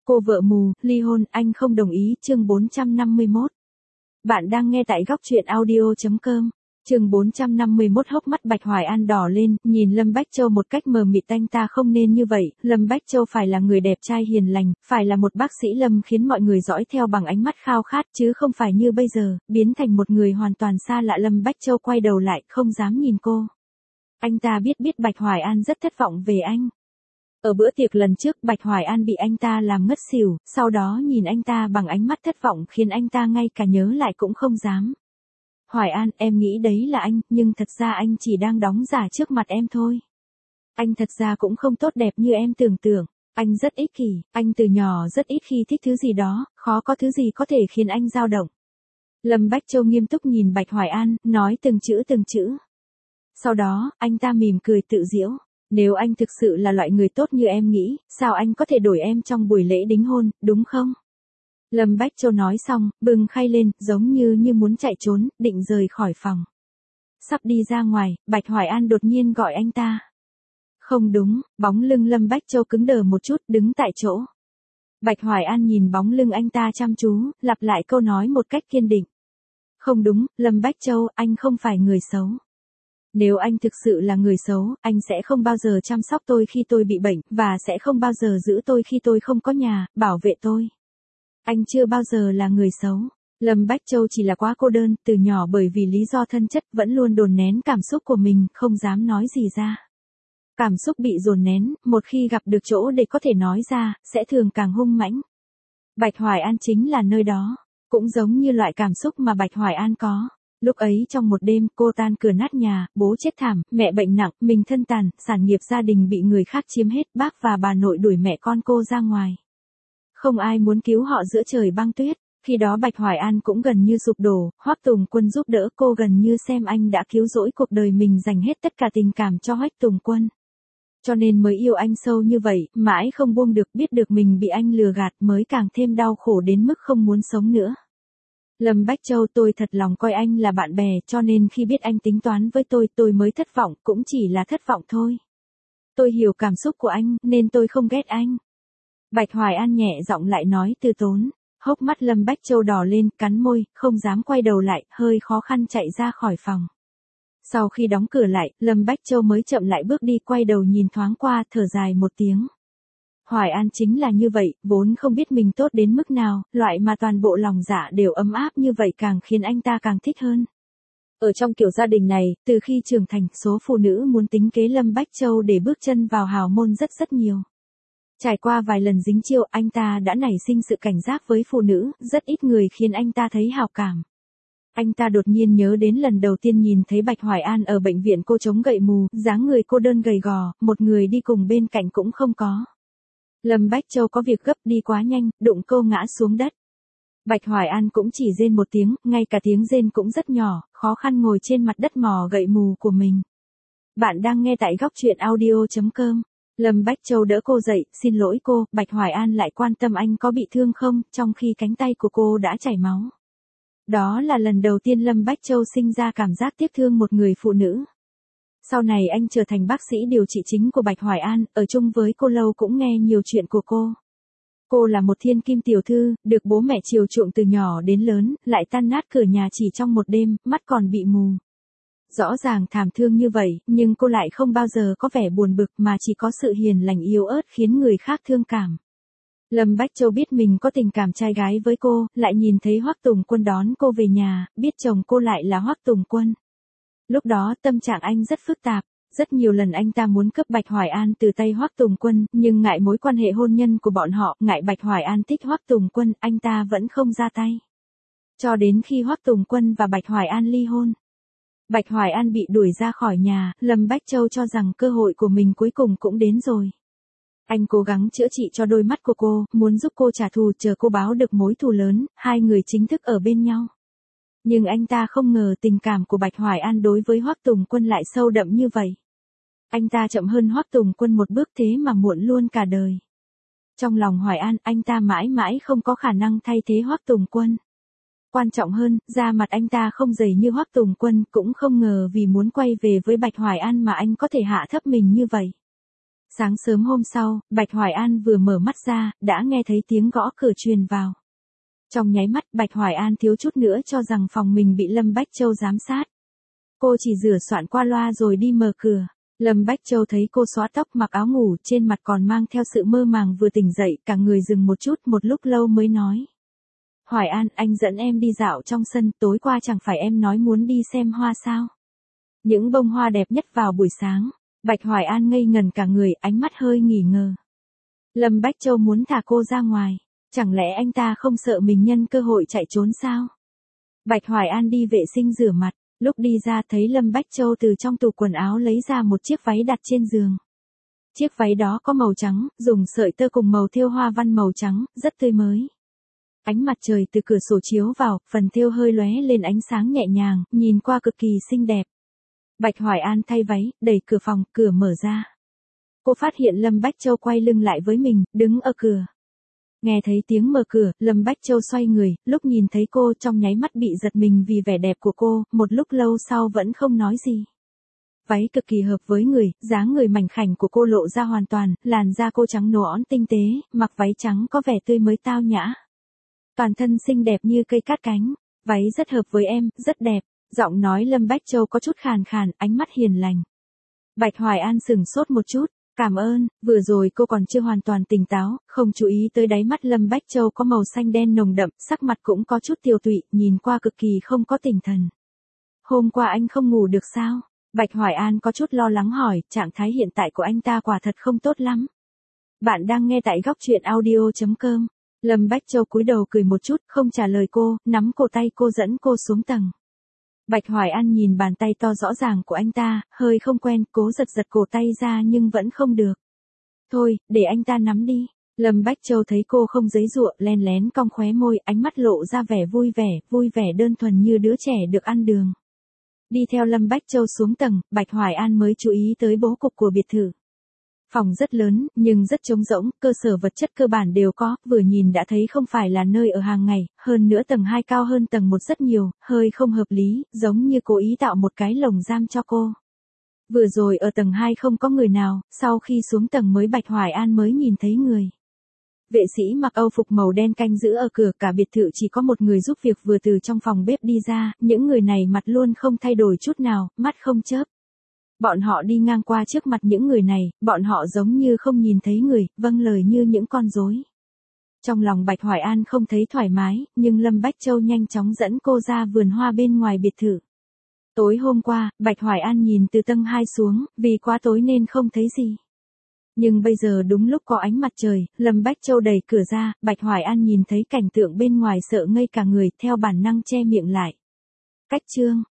Cô vợ mù, ly hôn, anh không đồng ý, chương 451. Bạn đang nghe tại góc truyện audio.com. Chương 451 hốc mắt Bạch Hoài An đỏ lên, nhìn Lâm Bách Châu một cách mờ mịt, anh ta không nên như vậy, Lâm Bách Châu phải là người đẹp trai hiền lành, phải là một bác sĩ Lâm khiến mọi người dõi theo bằng ánh mắt khao khát, chứ không phải như bây giờ, biến thành một người hoàn toàn xa lạ. Lâm Bách Châu quay đầu lại, không dám nhìn cô. Anh ta biết Bạch Hoài An rất thất vọng về anh. Ở bữa tiệc lần trước Bạch Hoài An bị anh ta làm ngất xỉu, sau đó nhìn anh ta bằng ánh mắt thất vọng khiến anh ta ngay cả nhớ lại cũng không dám. Hoài An, em nghĩ đấy là anh, nhưng thật ra anh chỉ đang đóng giả trước mặt em thôi. Anh thật ra cũng không tốt đẹp như em tưởng tượng. Anh rất ích kỷ, anh từ nhỏ rất ít khi thích thứ gì đó, khó có thứ gì có thể khiến anh dao động. Lâm Bách Châu nghiêm túc nhìn Bạch Hoài An, nói từng chữ từng chữ. Sau đó, anh ta mỉm cười tự giễu. Nếu anh thực sự là loại người tốt như em nghĩ, sao anh có thể đổi em trong buổi lễ đính hôn, đúng không? Lâm Bách Châu nói xong, bừng khay lên, giống như muốn chạy trốn, định rời khỏi phòng. Sắp đi ra ngoài, Bạch Hoài An đột nhiên gọi anh ta. Không đúng, bóng lưng Lâm Bách Châu cứng đờ một chút, đứng tại chỗ. Bạch Hoài An nhìn bóng lưng anh ta chăm chú, lặp lại câu nói một cách kiên định. Không đúng, Lâm Bách Châu, anh không phải người xấu. Nếu anh thực sự là người xấu, anh sẽ không bao giờ chăm sóc tôi khi tôi bị bệnh, và sẽ không bao giờ giữ tôi khi tôi không có nhà, bảo vệ tôi. Anh chưa bao giờ là người xấu. Lâm Bách Châu chỉ là quá cô đơn, từ nhỏ bởi vì lý do thân chất vẫn luôn đồn nén cảm xúc của mình, không dám nói gì ra. Cảm xúc bị dồn nén, một khi gặp được chỗ để có thể nói ra, sẽ thường càng hung mãnh. Bạch Hoài An chính là nơi đó, cũng giống như loại cảm xúc mà Bạch Hoài An có. Lúc ấy trong một đêm, cô tan cửa nát nhà, bố chết thảm, mẹ bệnh nặng, mình thân tàn, sản nghiệp gia đình bị người khác chiếm hết, bác và bà nội đuổi mẹ con cô ra ngoài. Không ai muốn cứu họ giữa trời băng tuyết. Khi đó Bạch Hoài An cũng gần như sụp đổ, Hoắc Tùng Quân giúp đỡ cô, gần như xem anh đã cứu rỗi cuộc đời mình, dành hết tất cả tình cảm cho Hoắc Tùng Quân. Cho nên mới yêu anh sâu như vậy, mãi không buông được, biết được mình bị anh lừa gạt mới càng thêm đau khổ đến mức không muốn sống nữa. Lâm Bách Châu, tôi thật lòng coi anh là bạn bè, cho nên khi biết anh tính toán với tôi mới thất vọng, cũng chỉ là thất vọng thôi. Tôi hiểu cảm xúc của anh, nên tôi không ghét anh. Bạch Hoài An nhẹ giọng lại nói từ tốn. Hốc mắt Lâm Bách Châu đỏ lên, cắn môi, không dám quay đầu lại, hơi khó khăn chạy ra khỏi phòng. Sau khi đóng cửa lại, Lâm Bách Châu mới chậm lại bước đi, quay đầu nhìn thoáng qua, thở dài một tiếng. Hoài An chính là như vậy, vốn không biết mình tốt đến mức nào, loại mà toàn bộ lòng dạ đều ấm áp như vậy càng khiến anh ta càng thích hơn. Ở trong kiểu gia đình này, từ khi trưởng thành, số phụ nữ muốn tính kế Lâm Bách Châu để bước chân vào hào môn rất nhiều. Trải qua vài lần dính chiêu, anh ta đã nảy sinh sự cảnh giác với phụ nữ, rất ít người khiến anh ta thấy hào cảm. Anh ta đột nhiên nhớ đến lần đầu tiên nhìn thấy Bạch Hoài An ở bệnh viện, cô chống gậy mù, dáng người cô đơn gầy gò, một người đi cùng bên cạnh cũng không có. Lâm Bách Châu có việc gấp, đi quá nhanh, đụng cô ngã xuống đất. Bạch Hoài An cũng chỉ rên một tiếng, ngay cả tiếng rên cũng rất nhỏ, khó khăn ngồi trên mặt đất mò gậy mù của mình. Bạn đang nghe tại góc truyện audio.com. Lâm Bách Châu đỡ cô dậy, xin lỗi cô, Bạch Hoài An lại quan tâm anh có bị thương không, trong khi cánh tay của cô đã chảy máu. Đó là lần đầu tiên Lâm Bách Châu sinh ra cảm giác tiếc thương một người phụ nữ. Sau này anh trở thành bác sĩ điều trị chính của Bạch Hoài An, ở chung với cô lâu cũng nghe nhiều chuyện của cô. Cô là một thiên kim tiểu thư, được bố mẹ chiều chuộng từ nhỏ đến lớn, lại tan nát cửa nhà chỉ trong một đêm, mắt còn bị mù. Rõ ràng thảm thương như vậy, nhưng cô lại không bao giờ có vẻ buồn bực mà chỉ có sự hiền lành yếu ớt khiến người khác thương cảm. Lâm Bách Châu biết mình có tình cảm trai gái với cô, lại nhìn thấy Hoắc Tùng Quân đón cô về nhà, biết chồng cô lại là Hoắc Tùng Quân. Lúc đó tâm trạng anh rất phức tạp, rất nhiều lần anh ta muốn cướp Bạch Hoài An từ tay Hoắc Tùng Quân, nhưng ngại mối quan hệ hôn nhân của bọn họ, ngại Bạch Hoài An thích Hoắc Tùng Quân, anh ta vẫn không ra tay. Cho đến khi Hoắc Tùng Quân và Bạch Hoài An ly hôn. Bạch Hoài An bị đuổi ra khỏi nhà, Lâm Bách Châu cho rằng cơ hội của mình cuối cùng cũng đến rồi. Anh cố gắng chữa trị cho đôi mắt của cô, muốn giúp cô trả thù, chờ cô báo được mối thù lớn, hai người chính thức ở bên nhau. Nhưng anh ta không ngờ tình cảm của Bạch Hoài An đối với Hoắc Tùng Quân lại sâu đậm như vậy. Anh ta chậm hơn Hoắc Tùng Quân một bước, thế mà muộn luôn cả đời. Trong lòng Hoài An, anh ta mãi mãi không có khả năng thay thế Hoắc Tùng Quân. Quan trọng hơn, da mặt anh ta không dày như Hoắc Tùng Quân, cũng không ngờ vì muốn quay về với Bạch Hoài An mà anh có thể hạ thấp mình như vậy. Sáng sớm hôm sau, Bạch Hoài An vừa mở mắt ra, đã nghe thấy tiếng gõ cửa truyền vào. Trong nháy mắt Bạch Hoài An thiếu chút nữa cho rằng phòng mình bị Lâm Bách Châu giám sát. Cô chỉ rửa soạn qua loa rồi đi mở cửa. Lâm Bách Châu thấy cô xóa tóc mặc áo ngủ, trên mặt còn mang theo sự mơ màng vừa tỉnh dậy, cả người dừng một chút một lúc lâu mới nói. Hoài An, anh dẫn em đi dạo trong sân, tối qua chẳng phải em nói muốn đi xem hoa sao? Những bông hoa đẹp nhất vào buổi sáng. Bạch Hoài An ngây ngần cả người, ánh mắt hơi nghỉ ngờ. Lâm Bách Châu muốn thả cô ra ngoài. Chẳng lẽ anh ta không sợ mình nhân cơ hội chạy trốn sao? Bạch Hoài An đi vệ sinh rửa mặt, lúc đi ra thấy Lâm Bách Châu từ trong tủ quần áo lấy ra một chiếc váy đặt trên giường. Chiếc váy đó có màu trắng, dùng sợi tơ cùng màu thêu hoa văn màu trắng, rất tươi mới. Ánh mặt trời từ cửa sổ chiếu vào, phần thêu hơi lóe lên ánh sáng nhẹ nhàng, nhìn qua cực kỳ xinh đẹp. Bạch Hoài An thay váy, đẩy cửa phòng, cửa mở ra. Cô phát hiện Lâm Bách Châu quay lưng lại với mình, đứng ở cửa. Nghe thấy tiếng mở cửa, Lâm Bách Châu xoay người, lúc nhìn thấy cô trong nháy mắt bị giật mình vì vẻ đẹp của cô, một lúc lâu sau vẫn không nói gì. Váy cực kỳ hợp với người, dáng người mảnh khảnh của cô lộ ra hoàn toàn, làn da cô trắng nõn tinh tế, mặc váy trắng có vẻ tươi mới tao nhã. Toàn thân xinh đẹp như cây cát cánh, váy rất hợp với em, rất đẹp, giọng nói Lâm Bách Châu có chút khàn khàn, ánh mắt hiền lành. Bạch Hoài An sững sốt một chút. Cảm ơn, vừa rồi cô còn chưa hoàn toàn tỉnh táo, không chú ý tới đáy mắt Lâm Bách Châu có màu xanh đen nồng đậm, sắc mặt cũng có chút tiều tụy, nhìn qua cực kỳ không có tinh thần. Hôm qua anh không ngủ được sao? Bạch Hoài An có chút lo lắng hỏi, trạng thái hiện tại của anh ta quả thật không tốt lắm. Bạn đang nghe tại góc truyện audio.com. Lâm Bách Châu cúi đầu cười một chút, không trả lời cô, nắm cổ tay cô dẫn cô xuống tầng. Bạch Hoài An nhìn bàn tay to rõ ràng của anh ta, hơi không quen, cố giật giật cổ tay ra nhưng vẫn không được. Thôi, để anh ta nắm đi. Lâm Bách Châu thấy cô không giãy giụa, len lén cong khóe môi, ánh mắt lộ ra vẻ vui vẻ đơn thuần như đứa trẻ được ăn đường. Đi theo Lâm Bách Châu xuống tầng, Bạch Hoài An mới chú ý tới bố cục của biệt thự. Phòng rất lớn, nhưng rất trống rỗng, cơ sở vật chất cơ bản đều có, vừa nhìn đã thấy không phải là nơi ở hàng ngày, hơn nữa tầng 2 cao hơn tầng 1 rất nhiều, hơi không hợp lý, giống như cố ý tạo một cái lồng giam cho cô. Vừa rồi ở tầng 2 không có người nào, sau khi xuống tầng mới Bạch Hoài An mới nhìn thấy người. Vệ sĩ mặc âu phục màu đen canh giữ ở cửa, cả biệt thự chỉ có một người giúp việc vừa từ trong phòng bếp đi ra, những người này mặt luôn không thay đổi chút nào, mắt không chớp. Bọn họ đi ngang qua trước mặt những người này, bọn họ giống như không nhìn thấy người, vâng lời như những con rối. Trong lòng Bạch Hoài An không thấy thoải mái, nhưng Lâm Bách Châu nhanh chóng dẫn cô ra vườn hoa bên ngoài biệt thự. Tối hôm qua, Bạch Hoài An nhìn từ tầng 2 xuống, vì quá tối nên không thấy gì. Nhưng bây giờ đúng lúc có ánh mặt trời, Lâm Bách Châu đẩy cửa ra, Bạch Hoài An nhìn thấy cảnh tượng bên ngoài sợ ngây cả người, theo bản năng che miệng lại. Cách chương